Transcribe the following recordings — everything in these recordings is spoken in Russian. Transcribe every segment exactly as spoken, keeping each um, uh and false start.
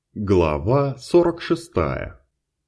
Глава сорок шестая.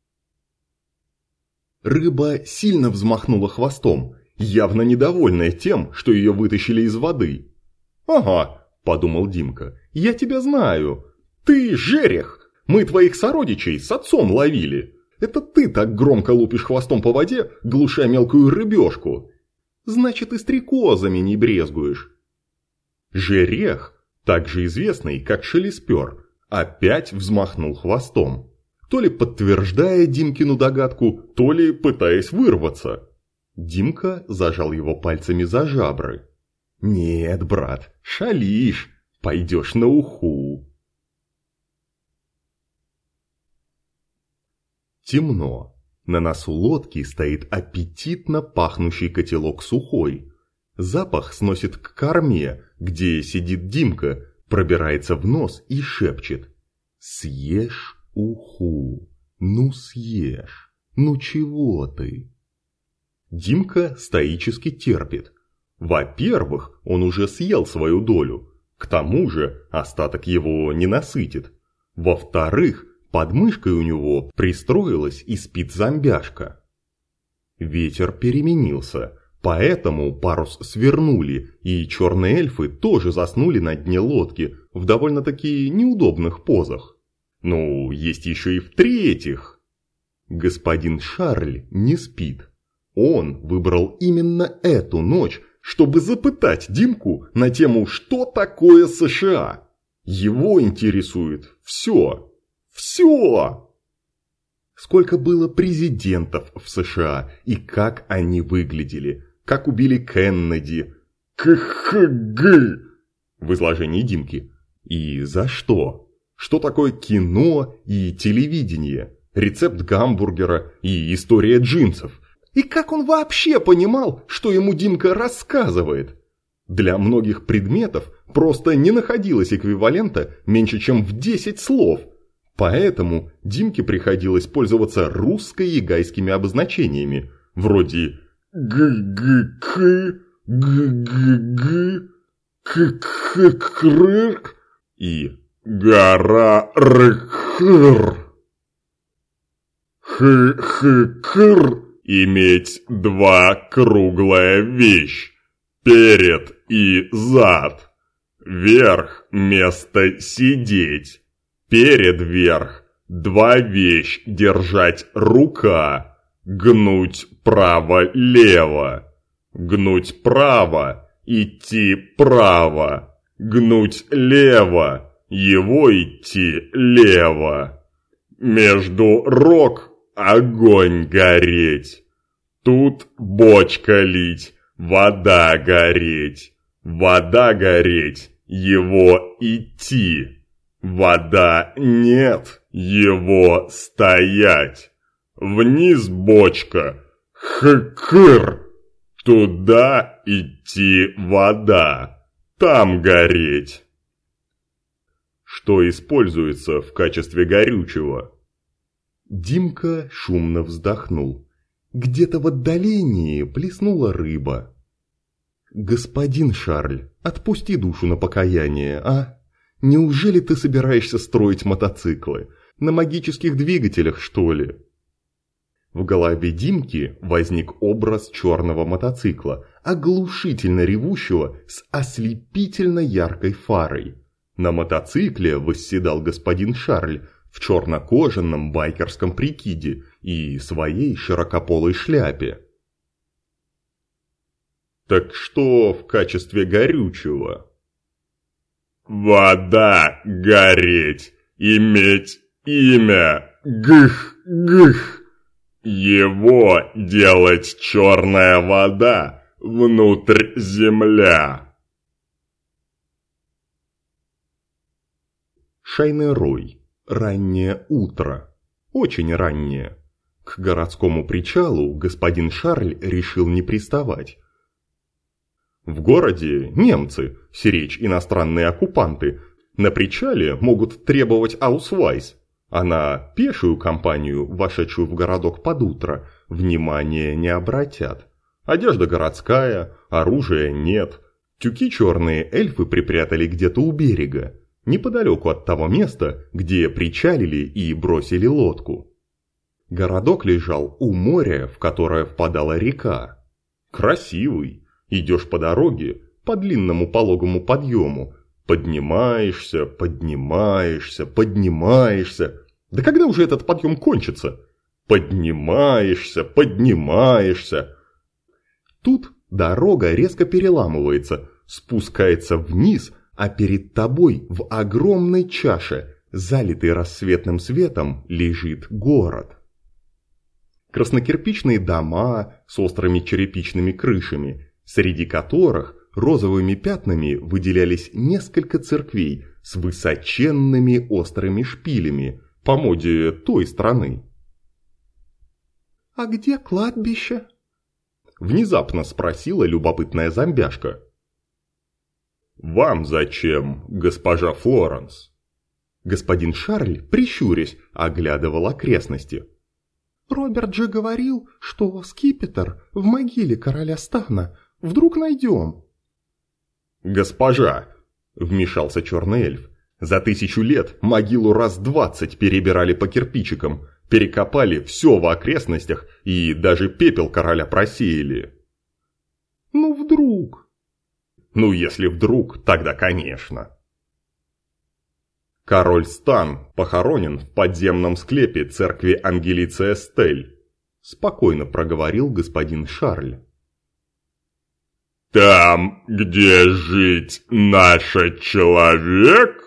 Рыба сильно взмахнула хвостом, явно недовольная тем, что ее вытащили из воды. «Ага», – подумал Димка, – «я тебя знаю. Ты жерех. Мы твоих сородичей с отцом ловили. Это ты так громко лупишь хвостом по воде, глуша мелкую рыбешку. Значит, и стрекозами не брезгуешь». Жерех, также известный как шелеспер, опять взмахнул хвостом, то ли подтверждая Димкину догадку, то ли пытаясь вырваться. Димка зажал его пальцами за жабры. «Нет, брат, шалишь, пойдешь на уху». Темно. На носу лодки стоит аппетитно пахнущий котелок сухой. Запах сносит к корме, где сидит Димка, пробирается в нос и шепчет: «Съешь уху, ну съешь, ну чего ты?» Димка стоически терпит. Во-первых, он уже съел свою долю, к тому же остаток его не насытит. Во-вторых, под мышкой у него пристроилась и спит зомбяшка. Ветер переменился, поэтому парус свернули, и черные эльфы тоже заснули на дне лодки в довольно-таки неудобных позах. Ну, есть еще и в-третьих. Господин Шарль не спит. Он выбрал именно эту ночь, чтобы запытать Димку на тему, что такое США. Его интересует все. Все! Сколько было президентов в США и как они выглядели, как убили Кеннеди, КХГ в изложении Димки. И за что? Что такое кино и телевидение, рецепт гамбургера и история джинсов? И как он вообще понимал, что ему Димка рассказывает? Для многих предметов просто не находилось эквивалента меньше, чем в десять слов. Поэтому Димке приходилось пользоваться русско-ягайскими обозначениями, вроде г-г-к, г-г-г, к-к-крык и гора-рык-хыр. Х-х-кыр. Иметь два круглая вещь, перед и зад. Верх место сидеть, перед верх два вещь держать рука, гнуть право-лево, гнуть право, идти право, гнуть лево, его идти лево. Между рог огонь гореть, тут бочка лить, вода гореть, вода гореть, его идти, вода нет, его стоять, вниз бочка, х-кыр, туда идти вода, там гореть. Что используется в качестве горючего? Димка шумно вздохнул. Где-то в отдалении плеснула рыба. «Господин Шарль, отпусти душу на покаяние, а? Неужели ты собираешься строить мотоциклы? На магических двигателях, что ли?» В голове Димки возник образ черного мотоцикла, оглушительно ревущего с ослепительно яркой фарой. На мотоцикле восседал господин Шарль в черно-кожаном байкерском прикиде и своей широкополой шляпе. Так что в качестве горючего? Вода гореть, иметь имя, гых-гых. Его делать черная вода, внутрь земля. Шайнерой. Раннее утро. Очень раннее. К городскому причалу господин Шарль решил не приставать. В городе немцы, сиречь иностранные оккупанты, на причале могут требовать аусвайс, а на пешую компанию, вошедшую в городок под утро, внимания не обратят. Одежда городская, оружия нет, тюки черные эльфы припрятали где-то у берега. неподалеку от того места, где причалили и бросили лодку. Городок лежал у моря, в которое впадала река. Красивый, идешь по дороге, по длинному пологому подъему, поднимаешься, поднимаешься, поднимаешься. Да когда уже этот подъем кончится? Поднимаешься, поднимаешься. Тут дорога резко переламывается, спускается вниз, а перед тобой в огромной чаше, залитой рассветным светом, лежит город. Краснокирпичные дома с острыми черепичными крышами, среди которых розовыми пятнами выделялись несколько церквей с высоченными острыми шпилями, по моде той страны. «А где кладбище?» – внезапно спросила любопытная зомбяшка. «Вам зачем, госпожа Флоренс?» Господин Шарль, прищурясь, оглядывал окрестности. «Роберт же говорил, что скипетр в могиле короля Стана вдруг найдем». «Госпожа!» – вмешался черный эльф. «За тысячу лет могилу раз двадцать перебирали по кирпичикам, перекопали все в окрестностях и даже пепел короля просеяли». «Ну вдруг?» «Ну если вдруг, тогда конечно». «Король Стан похоронен в подземном склепе церкви Ангелицы Эстель», – спокойно проговорил господин Шарль. «Там, где жить наш человек?»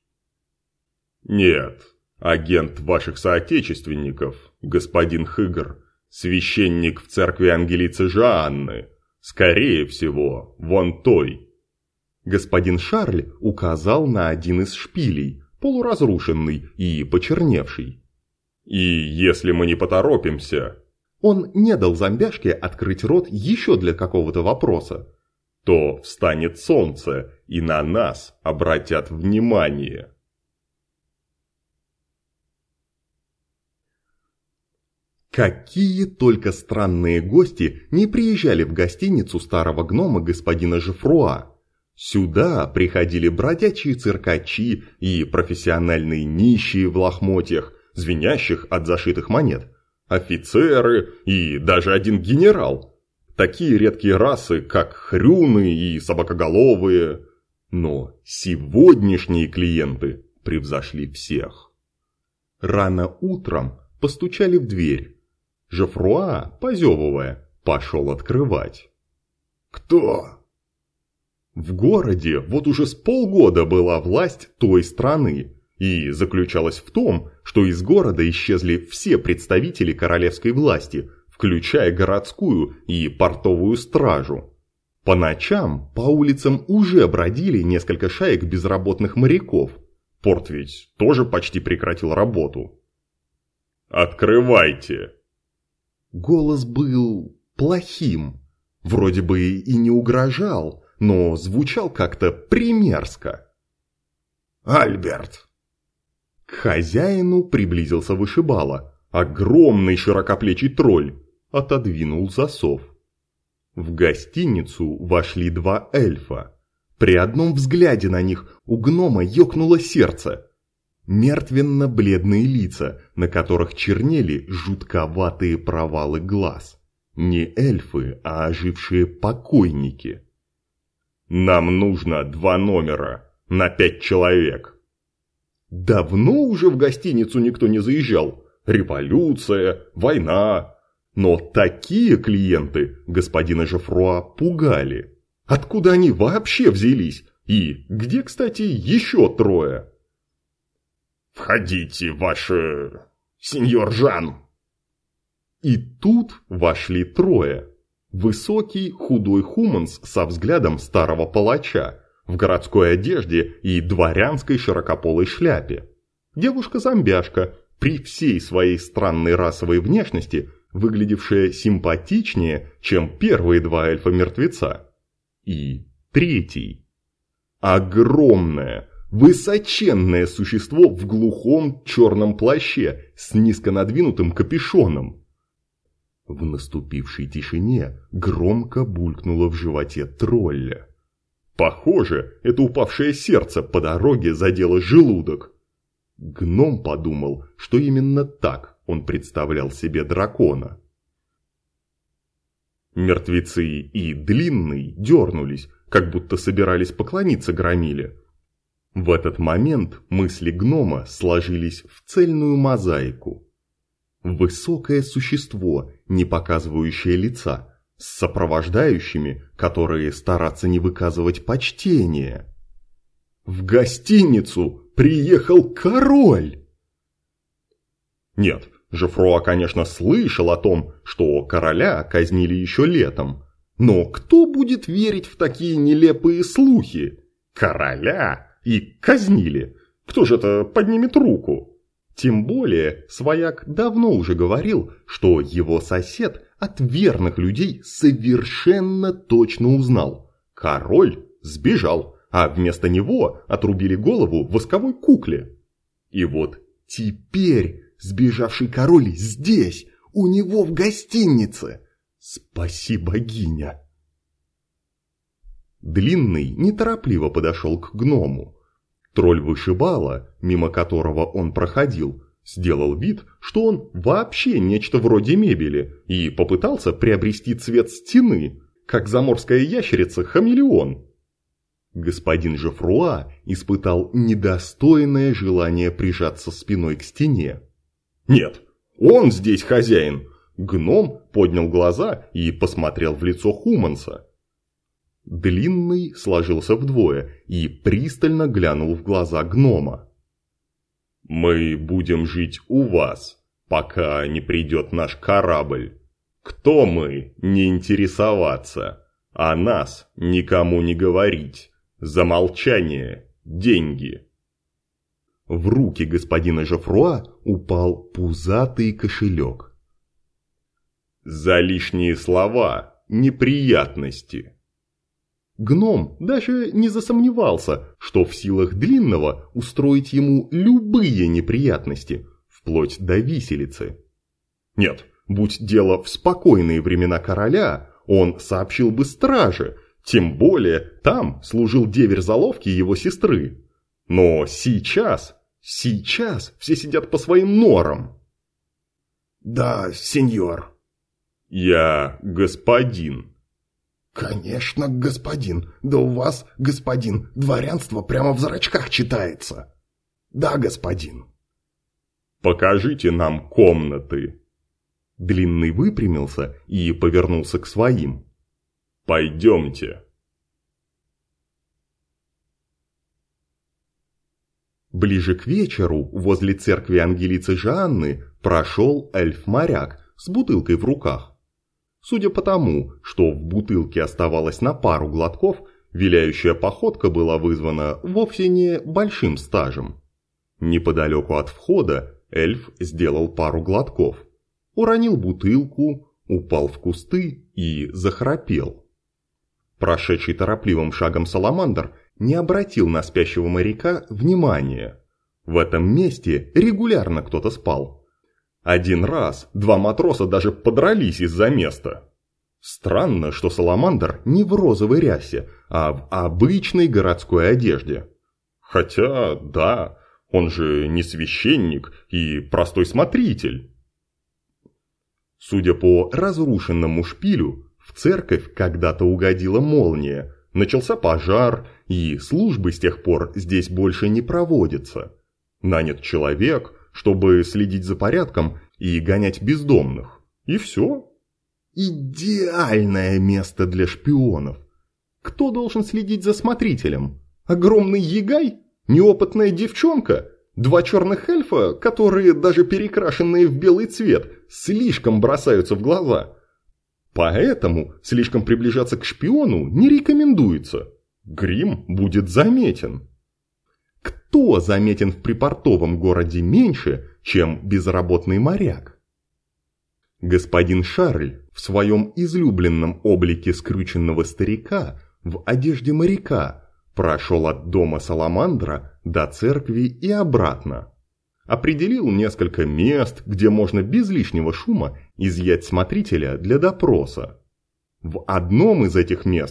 «Нет, агент ваших соотечественников, господин Хыгр, священник в церкви Ангелицы Жоанны, скорее всего, вон той». Господин Шарль указал на один из шпилей, полуразрушенный и почерневший. «И если мы не поторопимся...» Он не дал зомбяшке открыть рот еще для какого-то вопроса. «То встанет солнце, и на нас обратят внимание». Какие только странные гости не приезжали в гостиницу старого гнома господина Жофруа. Сюда приходили бродячие циркачи и профессиональные нищие в лохмотьях, звенящих от зашитых монет, офицеры и даже один генерал. Такие редкие расы, как хрюны и собакоголовые. Но сегодняшние клиенты превзошли всех. Рано утром постучали в дверь. Жофруа, позевывая, пошел открывать. «Кто?» В городе вот уже с полгода была власть той страны, и заключалась в том, что из города исчезли все представители королевской власти, включая городскую и портовую стражу. По ночам по улицам уже бродили несколько шаек безработных моряков. Порт ведь тоже почти прекратил работу. «Открывайте!» Голос был плохим, вроде бы и не угрожал, но звучал как-то примерзко. «Альберт!» К хозяину приблизился вышибала, огромный широкоплечий тролль, отодвинул засов. В гостиницу вошли два эльфа. При одном взгляде на них у гнома ёкнуло сердце. Мертвенно-бледные лица, на которых чернели жутковатые провалы глаз. Не эльфы, а ожившие покойники. «Нам нужно два номера, на пять человек». Давно уже в гостиницу никто не заезжал. Революция, война. Но такие клиенты господина Жофруа пугали. Откуда они вообще взялись? И где, кстати, еще трое? «Входите, ваше... сеньор Жан!» И тут вошли трое. Высокий, худой хуманс со взглядом старого палача, в городской одежде и дворянской широкополой шляпе. Девушка-зомбяшка, при всей своей странной расовой внешности, выглядевшая симпатичнее, чем первые два эльфа-мертвеца. И третий. Огромное, высоченное существо в глухом черном плаще с низко надвинутым капюшоном. В наступившей тишине громко булькнуло в животе тролля. Похоже, это упавшее сердце по дороге задело желудок. Гном подумал, что именно так он представлял себе дракона. Мертвецы и Длинный дернулись, как будто собирались поклониться громиле. В этот момент мысли гнома сложились в цельную мозаику. Высокое существо, не показывающее лица, с сопровождающими, которые стараются не выказывать почтения. В гостиницу приехал король! Нет, Жофруа, конечно, слышал о том, что короля казнили еще летом. Но кто будет верить в такие нелепые слухи? Короля и казнили. Кто же это поднимет руку? Тем более, свояк давно уже говорил, что его сосед от верных людей совершенно точно узнал. Король сбежал, а вместо него отрубили голову восковой кукле. И вот теперь сбежавший король здесь, у него в гостинице. Спаси богиня! Длинный неторопливо подошел к гному. Тролль-вышибала, мимо которого он проходил, сделал вид, что он вообще нечто вроде мебели, и попытался приобрести цвет стены, как заморская ящерица-хамелеон. Господин Жофруа испытал недостойное желание прижаться спиной к стене. «Нет, он здесь хозяин!» Гном поднял глаза и посмотрел в лицо Хуманса. Длинный сложился вдвое и пристально глянул в глаза гнома. «Мы будем жить у вас, пока не придет наш корабль. Кто мы, не интересоваться, а нас никому не говорить. За молчание деньги». В руки господина Жофруа упал пузатый кошелек. «За лишние слова неприятности». Гном даже не засомневался, что в силах Длинного устроить ему любые неприятности, вплоть до виселицы. Нет, будь дело в спокойные времена короля, он сообщил бы страже, тем более там служил деверь заловки его сестры. Но сейчас, сейчас все сидят по своим норам. «Да, сеньор». «Я господин». «Конечно, господин. Да у вас, господин, дворянство прямо в зрачках читается». «Да, господин». «Покажите нам комнаты». Длинный выпрямился и повернулся к своим. «Пойдемте». Ближе к вечеру возле церкви Ангелицы Жанны прошел эльф-моряк с бутылкой в руках. Судя по тому, что в бутылке оставалось на пару глотков, виляющая походка была вызвана вовсе не большим стажем. Неподалеку от входа эльф сделал пару глотков, уронил бутылку, упал в кусты и захрапел. Прошедший торопливым шагом саламандр не обратил на спящего моряка внимания. В этом месте регулярно кто-то спал. Один раз два матроса даже подрались из-за места. Странно, что саламандр не в розовой рясе, а в обычной городской одежде. Хотя, да, он же не священник и простой смотритель. Судя по разрушенному шпилю, в церковь когда-то угодила молния, начался пожар, и службы с тех пор здесь больше не проводятся. Нанят человек, чтобы следить за порядком и гонять бездомных. И все. Идеальное место для шпионов. Кто должен следить за смотрителем? Огромный ягай? Неопытная девчонка? Два черных эльфа, которые, даже перекрашенные в белый цвет, слишком бросаются в глаза. Поэтому слишком приближаться к шпиону не рекомендуется. Грим будет заметен. Кто заметен в припортовом городе меньше, чем безработный моряк? Господин Шарль в своем излюбленном облике скрюченного старика в одежде моряка прошел от дома Саламандра до церкви и обратно. Определил несколько мест, где можно без лишнего шума изъять смотрителя для допроса. В одном из этих мест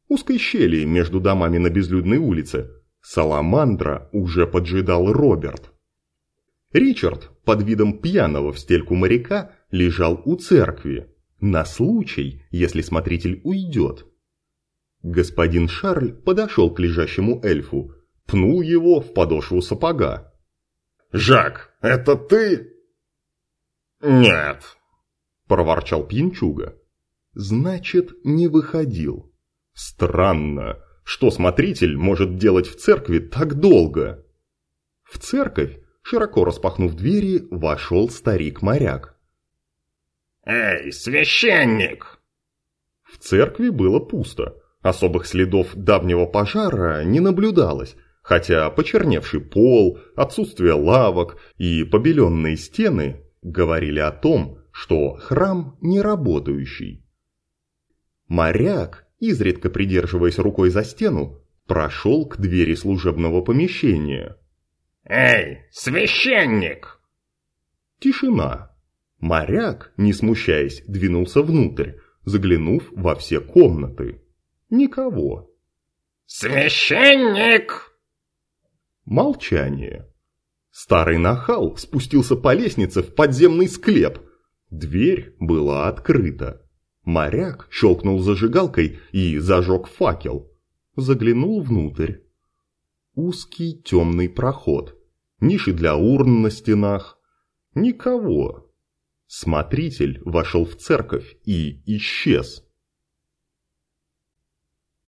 узкой щели между домами на безлюдной улице, саламандра уже поджидал Роберт. Ричард под видом пьяного в стельку моряка лежал у церкви, на случай, если смотритель уйдет. Господин Шарль подошел к лежащему эльфу, пнул его в подошву сапога. «Жак, это ты?» «Нет», – проворчал пьянчуга. «Значит, не выходил. Странно, что смотритель может делать в церкви так долго?» В церковь, широко распахнув двери, вошел старик-моряк. «Эй, священник!» В церкви было пусто. Особых следов давнего пожара не наблюдалось, хотя почерневший пол, отсутствие лавок и побеленные стены говорили о том, что храм не работающий. Моряк, изредка придерживаясь рукой за стену, прошел к двери служебного помещения. «Эй, священник!» Тишина. Моряк, не смущаясь, двинулся внутрь, заглянув во все комнаты. Никого. «Священник!» Молчание. Старый нахал спустился по лестнице в подземный склеп. Дверь была открыта. Моряк щелкнул зажигалкой и зажег факел. Заглянул внутрь. Узкий темный проход. Ниши для урн на стенах. Никого. Смотритель вошел в церковь и исчез.